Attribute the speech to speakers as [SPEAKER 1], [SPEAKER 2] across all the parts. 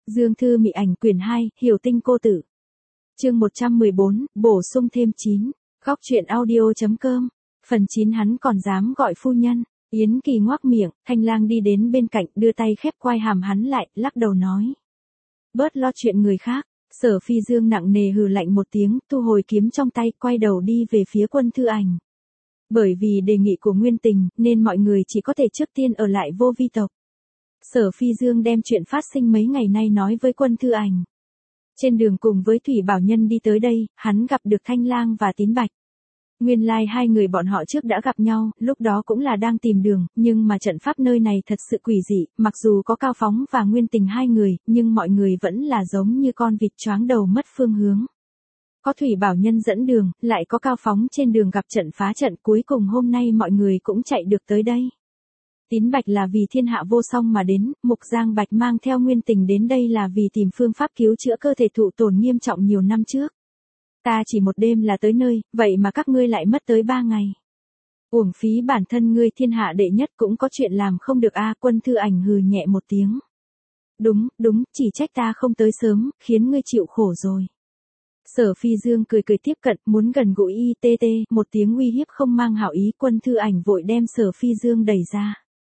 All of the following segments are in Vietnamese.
[SPEAKER 1] Dương Thư Mị Ảnh quyển 2, Hiểu Tinh Cô Tử. Chương 114, bổ sung thêm 9. Góc truyện audio.com. Phần 9 hắn còn dám gọi phu nhân. Yến Kỳ ngoác miệng, Thanh Lang đi đến bên cạnh, đưa tay khép quai hàm hắn lại, lắc đầu nói: "Bớt lo chuyện người khác." Sở Phi Dương nặng nề hừ lạnh một tiếng, thu hồi kiếm trong tay, quay đầu đi về phía Quân Thư Ảnh. Bởi vì đề nghị của Nguyên Tình, nên mọi người chỉ có thể trước tiên ở lại Vô Vi tộc. Sở Phi Dương đem chuyện phát sinh mấy ngày nay nói với Quân Thư Ảnh. Trên đường cùng với Thủy Bảo Nhân đi tới đây, hắn gặp được Thanh Lang và Tín Bạch. Nguyên lai hai người bọn họ trước đã gặp nhau, lúc đó cũng là đang tìm đường, nhưng mà trận pháp nơi này thật sự quỷ dị, mặc dù có Cao Phóng và Nguyên Tình hai người, nhưng mọi người vẫn là giống như con vịt choáng đầu mất phương hướng. Có Thủy Bảo Nhân dẫn đường, lại có Cao Phóng trên đường gặp trận phá trận, cuối cùng hôm nay mọi người cũng chạy được tới đây. Tín Bạch là vì thiên hạ vô song mà đến, Mục Giang Bạch mang theo Nguyên Tình đến đây là vì tìm phương pháp cứu chữa cơ thể thụ tổn nghiêm trọng nhiều năm trước. Ta chỉ một đêm là tới nơi, vậy mà các ngươi lại mất tới 3 ngày. Uổng phí bản thân ngươi thiên hạ đệ nhất cũng có chuyện làm không được a. Quân Thư Ảnh hừ nhẹ một tiếng. Đúng, chỉ trách ta không tới sớm, khiến ngươi chịu khổ rồi. Sở Phi Dương cười tiếp cận, muốn gần gũi ITT, một tiếng uy hiếp không mang hảo ý. Quân Thư Ảnh vội đem Sở Phi Dương đẩy ra.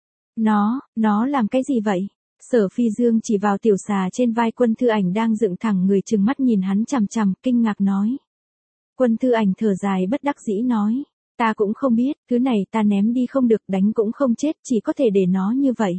[SPEAKER 1] Nó làm cái gì vậy? Sở Phi Dương chỉ vào tiểu xà trên vai Quân Thư Ảnh đang dựng thẳng người trừng mắt nhìn hắn chằm chằm, kinh ngạc nói. Quân Thư Ảnh thở dài bất đắc dĩ nói. Ta cũng không biết, thứ này ta ném đi không được, đánh cũng không chết, chỉ có thể để nó như vậy.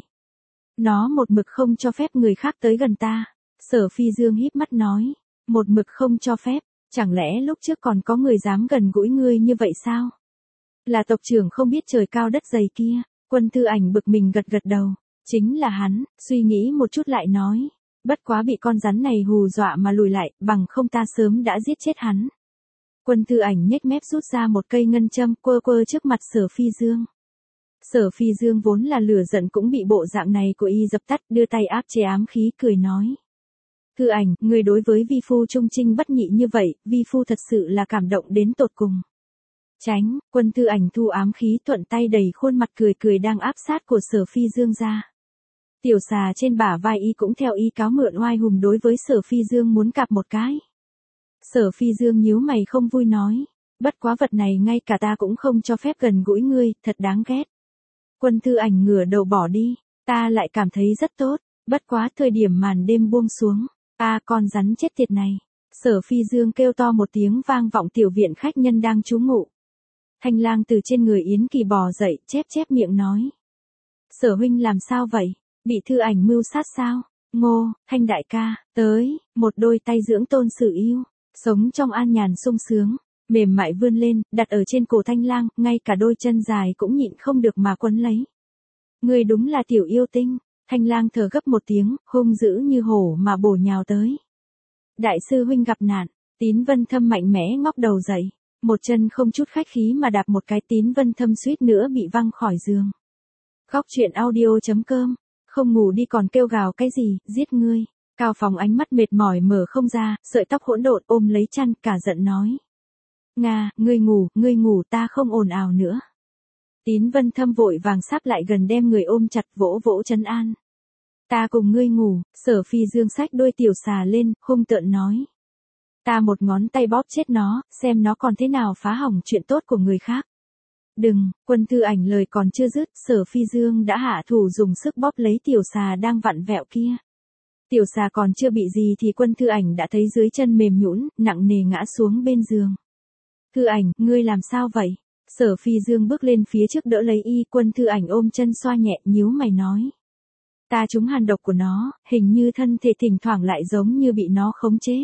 [SPEAKER 1] Nó một mực không cho phép người khác tới gần ta. Sở Phi Dương híp mắt nói. Một mực không cho phép, chẳng lẽ lúc trước còn có người dám gần gũi ngươi như vậy sao? Là tộc trưởng không biết trời cao đất dày kia. Quân Thư Ảnh bực mình gật đầu. Chính là hắn, suy nghĩ một chút lại nói. Bất quá bị con rắn này hù dọa mà lùi lại, bằng không ta sớm đã giết chết hắn. Quân Thư Ảnh nhếch mép rút ra một cây ngân châm quơ trước mặt Sở Phi Dương. Sở Phi Dương vốn là lửa giận cũng bị bộ dạng này của y dập tắt, đưa tay áp chế ám khí cười nói. Thư Ảnh, người đối với vi phu trung trinh bất nhị như vậy, vi phu thật sự là cảm động đến tột cùng. Tránh, Quân Thư Ảnh thu ám khí thuận tay đẩy khuôn mặt cười đang áp sát của Sở Phi Dương ra. Tiểu xà trên bả vai y cũng theo y cáo mượn oai hùng đối với Sở Phi Dương muốn cạp một cái. Sở Phi Dương nhíu mày không vui nói. Bất quá vật này ngay cả ta cũng không cho phép gần gũi ngươi, thật đáng ghét. Quân Thư Ảnh ngửa đầu bỏ đi. Ta lại cảm thấy rất tốt. Bất quá thời điểm màn đêm buông xuống. Con rắn chết tiệt này. Sở Phi Dương kêu to một tiếng vang vọng tiểu viện khách nhân đang trú ngụ. Thanh Lang từ trên người Yến Kỳ bò dậy, chép miệng nói. Sở huynh làm sao vậy? Bị Thư Ảnh mưu sát sao? Ngô, Thanh đại ca, tới, một đôi tay dưỡng tôn sự yêu, sống trong an nhàn sung sướng, mềm mại vươn lên, đặt ở trên cổ Thanh Lang, ngay cả đôi chân dài cũng nhịn không được mà quấn lấy. Ngươi đúng là tiểu yêu tinh. Thanh Lang thở gấp một tiếng, hung dữ như hổ mà bổ nhào tới. Đại sư huynh gặp nạn. Tín Vân Thâm mạnh mẽ ngóc đầu dậy, một chân không chút khách khí mà đạp một cái. Tín Vân Thâm suýt nữa bị văng khỏi giường. Góc truyện audio.com. Không ngủ đi còn kêu gào cái gì, giết ngươi. Cao Phóng ánh mắt mệt mỏi mở không ra, sợi tóc hỗn độn ôm lấy chăn, cả giận nói. Nga, ngươi ngủ, ta không ồn ào nữa. Tín Vân Thâm vội vàng sáp lại gần đem người ôm chặt, vỗ trấn an. Ta cùng ngươi ngủ. Sở Phi Dương xách đôi tiểu xà lên, hung tợn nói. Ta một ngón tay bóp chết nó, xem nó còn thế nào phá hỏng chuyện tốt của người khác. Đừng. Quân Thư Ảnh lời còn chưa dứt, Sở Phi Dương đã hạ thủ dùng sức bóp lấy tiểu xà đang vặn vẹo kia. Tiểu xà còn chưa bị gì thì Quân Thư Ảnh đã thấy dưới chân mềm nhũn, nặng nề ngã xuống bên giường. Thư Ảnh, ngươi làm sao vậy? Sở Phi Dương bước lên phía trước đỡ lấy y. Quân Thư Ảnh ôm chân xoa nhẹ, nhíu mày nói. Ta trúng hàn độc của nó, hình như thân thể thỉnh thoảng lại giống như bị nó khống chế.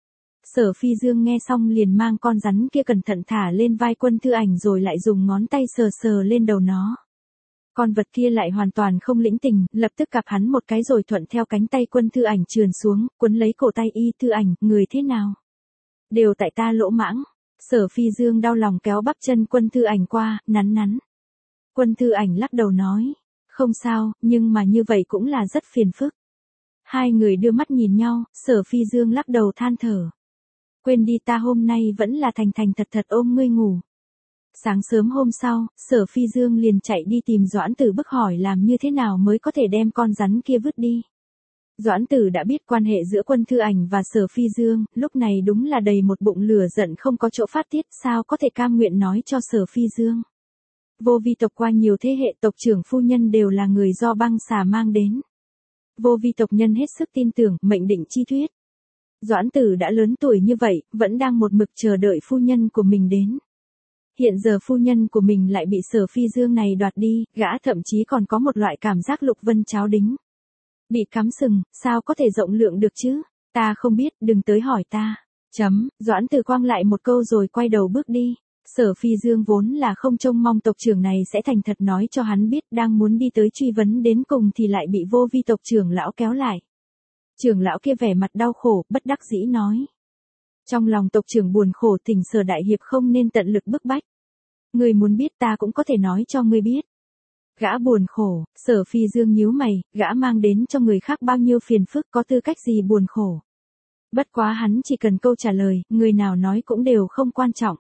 [SPEAKER 1] Sở Phi Dương nghe xong liền mang con rắn kia cẩn thận thả lên vai Quân Thư Ảnh rồi lại dùng ngón tay sờ lên đầu nó. Con vật kia lại hoàn toàn không lĩnh tình, lập tức cạp hắn một cái rồi thuận theo cánh tay Quân Thư Ảnh trườn xuống, quấn lấy cổ tay y. Thư Ảnh, người thế nào? Đều tại ta lỗ mãng. Sở Phi Dương đau lòng kéo bắp chân Quân Thư Ảnh qua, nắn. Quân Thư Ảnh lắc đầu nói. Không sao, nhưng mà như vậy cũng là rất phiền phức. Hai người đưa mắt nhìn nhau, Sở Phi Dương lắc đầu than thở. Quên đi, ta hôm nay vẫn là thành thật ôm ngươi ngủ. Sáng sớm hôm sau, Sở Phi Dương liền chạy đi tìm Doãn Tử Bức hỏi làm như thế nào mới có thể đem con rắn kia vứt đi. Doãn Tử đã biết quan hệ giữa Quân Thư Ảnh và Sở Phi Dương, lúc này đúng là đầy một bụng lửa giận không có chỗ phát tiết, sao có thể cam nguyện nói cho Sở Phi Dương. Vô vi tộc qua nhiều thế hệ tộc trưởng phu nhân đều là người do băng xà mang đến. Vô vi tộc nhân hết sức tin tưởng mệnh định chi thuyết. Doãn Tử đã lớn tuổi như vậy, vẫn đang một mực chờ đợi phu nhân của mình đến. Hiện giờ phu nhân của mình lại bị Sở Phi Dương này đoạt đi, gã thậm chí còn có một loại cảm giác lục vân cháo đính. Bị cắm sừng, sao có thể rộng lượng được chứ? Ta không biết, đừng tới hỏi ta. Doãn Tử quăng lại một câu rồi quay đầu bước đi. Sở Phi Dương vốn là không trông mong tộc trưởng này sẽ thành thật nói cho hắn biết, đang muốn đi tới truy vấn đến cùng thì lại bị vô vi tộc trưởng lão kéo lại. Trưởng lão kia vẻ mặt đau khổ, bất đắc dĩ nói. Trong lòng tộc trưởng buồn khổ, Thỉnh Sở đại hiệp không nên tận lực bức bách. Ngươi muốn biết ta cũng có thể nói cho ngươi biết. Gã buồn khổ, Sở Phi Dương nhíu mày, gã mang đến cho người khác bao nhiêu phiền phức, có tư cách gì buồn khổ. Bất quá hắn chỉ cần câu trả lời, người nào nói cũng đều không quan trọng.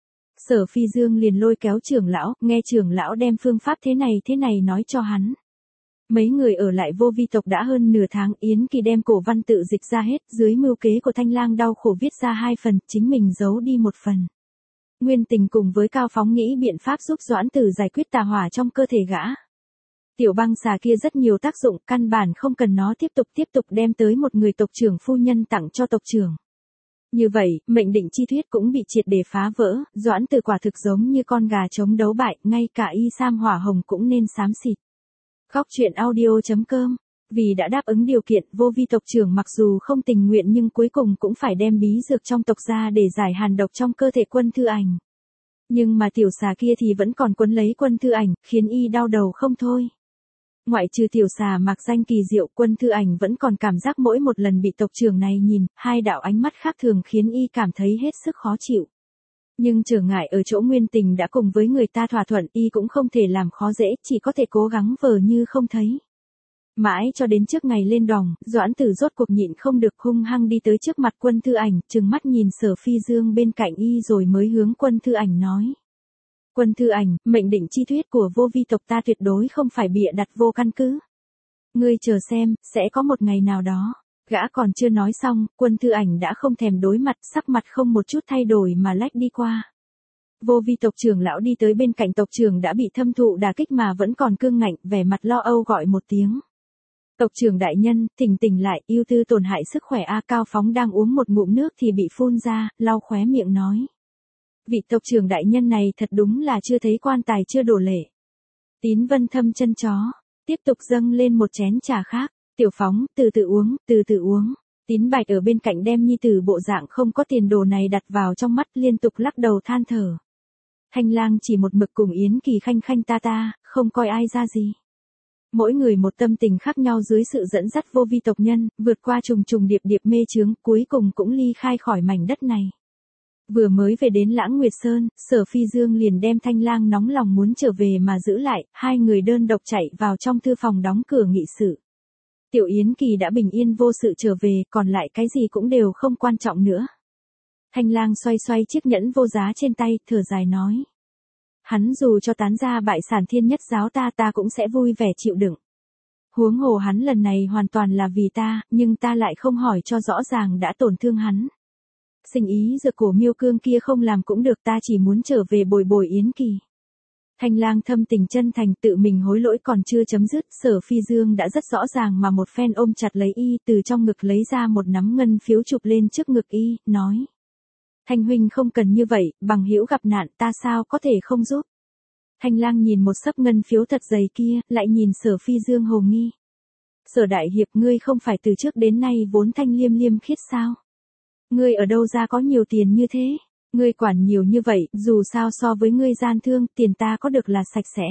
[SPEAKER 1] Sở Phi Dương liền lôi kéo trưởng lão, nghe trưởng lão đem phương pháp thế này nói cho hắn. Mấy người ở lại vô vi tộc đã hơn nửa tháng, Yến Kỳ đem cổ văn tự dịch ra hết, dưới mưu kế của Thanh Lang đau khổ viết ra 2 phần, chính mình giấu đi 1 phần. Nguyên Tình cùng với Cao Phóng nghĩ biện pháp giúp Doãn Tử giải quyết tà hỏa trong cơ thể gã. Tiểu băng xà kia rất nhiều tác dụng, căn bản không cần nó tiếp tục đem tới một người tộc trưởng phu nhân tặng cho tộc trưởng. Như vậy, mệnh định chi thuyết cũng bị triệt để phá vỡ, Doãn Tử quả thực giống như con gà chống đấu bại, ngay cả y sam hỏa hồng cũng nên xám xịt. Góc truyện audio.com. Vì đã đáp ứng điều kiện, vô vi tộc trưởng mặc dù không tình nguyện nhưng cuối cùng cũng phải đem bí dược trong tộc ra để giải hàn độc trong cơ thể Quân Thư Ảnh. Nhưng mà tiểu xà kia thì vẫn còn quấn lấy Quân Thư Ảnh, khiến y đau đầu không thôi. Ngoại trừ tiểu xà mạc danh kỳ diệu, Quân Thư Ảnh vẫn còn cảm giác mỗi một lần bị tộc trưởng này nhìn, 2 đạo ánh mắt khác thường khiến y cảm thấy hết sức khó chịu. Nhưng trở ngại ở chỗ Nguyên Tình đã cùng với người ta thỏa thuận, y cũng không thể làm khó dễ, chỉ có thể cố gắng vờ như không thấy. Mãi cho đến trước ngày lên đòng, Doãn Tử rốt cuộc nhịn không được hung hăng đi tới trước mặt Quân Thư Ảnh, trừng mắt nhìn Sở Phi Dương bên cạnh y rồi mới hướng Quân Thư Ảnh nói. Quân Thư Ảnh, mệnh định chi thuyết của vô vi tộc ta tuyệt đối không phải bịa đặt vô căn cứ. Ngươi chờ xem, sẽ có một ngày nào đó. Gã còn chưa nói xong, Quân Thư Ảnh đã không thèm đối mặt, sắc mặt không một chút thay đổi mà lách đi qua. Vô vi tộc trưởng lão đi tới bên cạnh tộc trưởng đã bị thâm thụ đả kích mà vẫn còn cương ngạnh, vẻ mặt lo âu gọi một tiếng. Tộc trưởng đại nhân, tỉnh lại, yêu tư tổn hại sức khỏe a. Cao Phóng đang uống một ngụm nước thì bị phun ra, lau khóe miệng nói. Vị tộc trưởng đại nhân này thật đúng là chưa thấy quan tài chưa đổ lệ. Tín Vân thâm chân chó, tiếp tục dâng lên một chén trà khác. Tiểu Phóng, từ từ uống. Tín Bạch ở bên cạnh đem nhi tử bộ dạng không có tiền đồ này đặt vào trong mắt, liên tục lắc đầu than thở. Thanh Lang chỉ một mực cùng Yến Kỳ khanh khanh ta, không coi ai ra gì. Mỗi người một tâm tình khác nhau dưới sự dẫn dắt vô vi tộc nhân, vượt qua trùng điệp mê chướng, cuối cùng cũng ly khai khỏi mảnh đất này. Vừa mới về đến Lãng Nguyệt Sơn, Sở Phi Dương liền đem Thanh Lang nóng lòng muốn trở về mà giữ lại, 2 người đơn độc chạy vào trong thư phòng đóng cửa nghị sự. Tiểu Yến Kỳ đã bình yên vô sự trở về, còn lại cái gì cũng đều không quan trọng nữa. Thanh Lang xoay chiếc nhẫn vô giá trên tay, thở dài nói. Hắn dù cho tán ra bại sản Thiên Nhất giáo ta cũng sẽ vui vẻ chịu đựng. Huống hồ hắn lần này hoàn toàn là vì ta, nhưng ta lại không hỏi cho rõ ràng đã tổn thương hắn. Sinh ý dược cổ Miêu Cương kia không làm cũng được, ta chỉ muốn trở về bồi Yến Kỳ. Thanh Lang thâm tình chân thành tự mình hối lỗi còn chưa chấm dứt, Sở Phi Dương đã rất rõ ràng mà một phen ôm chặt lấy y, từ trong ngực lấy ra một nắm ngân phiếu chụp lên trước ngực y, nói. Thanh huynh không cần như vậy, bằng hữu gặp nạn ta sao có thể không giúp. Thanh Lang nhìn một xấp ngân phiếu thật dày kia, lại nhìn Sở Phi Dương hồ nghi. Sở đại hiệp, ngươi không phải từ trước đến nay vốn thanh liêm khiết sao? Ngươi ở đâu ra có nhiều tiền như thế? Ngươi quản nhiều như vậy, dù sao so với ngươi gian thương, tiền ta có được là sạch sẽ.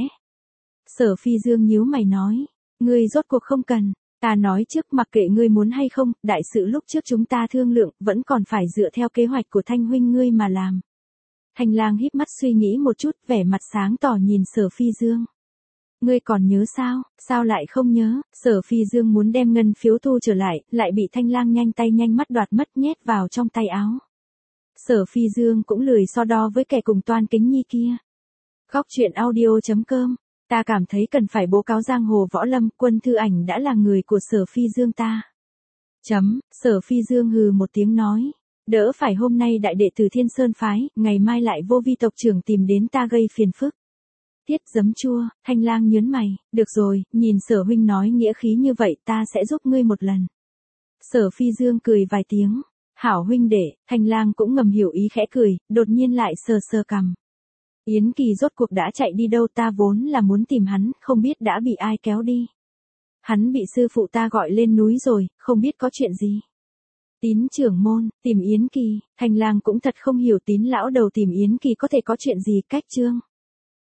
[SPEAKER 1] Sở Phi Dương nhíu mày nói, ngươi rốt cuộc không cần, ta nói trước mặc kệ ngươi muốn hay không, đại sự lúc trước chúng ta thương lượng, vẫn còn phải dựa theo kế hoạch của Thanh huynh ngươi mà làm. Thanh Lang híp mắt suy nghĩ một chút, vẻ mặt sáng tỏ nhìn Sở Phi Dương. Ngươi còn nhớ sao, sao lại không nhớ? Sở Phi Dương muốn đem ngân phiếu thu trở lại bị Thanh Lang nhanh tay nhanh mắt đoạt mất nhét vào trong tay áo. Sở Phi Dương cũng lười so đo với kẻ cùng toan kính nhi kia. Góc truyện audio.com. Ta cảm thấy cần phải bố cáo giang hồ võ lâm, Quân Thư Ảnh đã là người của Sở Phi Dương ta. Sở Phi Dương hừ một tiếng nói. Đỡ phải hôm nay đại đệ tử Thiên Sơn Phái, ngày mai lại vô vi tộc trưởng tìm đến ta gây phiền phức. Tiết giấm chua, Thanh Lang nhớn mày, được rồi, nhìn Sở huynh nói nghĩa khí như vậy ta sẽ giúp ngươi một lần. Sở Phi Dương cười vài tiếng, hảo huynh đệ, Thanh Lang cũng ngầm hiểu ý khẽ cười, đột nhiên lại sờ sờ cằm. Yến Kỳ rốt cuộc đã chạy đi đâu, ta vốn là muốn tìm hắn, không biết đã bị ai kéo đi. Hắn bị sư phụ ta gọi lên núi rồi, không biết có chuyện gì. Tín trưởng môn, tìm Yến Kỳ, Thanh Lang cũng thật không hiểu Tín lão đầu tìm Yến Kỳ có thể có chuyện gì, cách chương.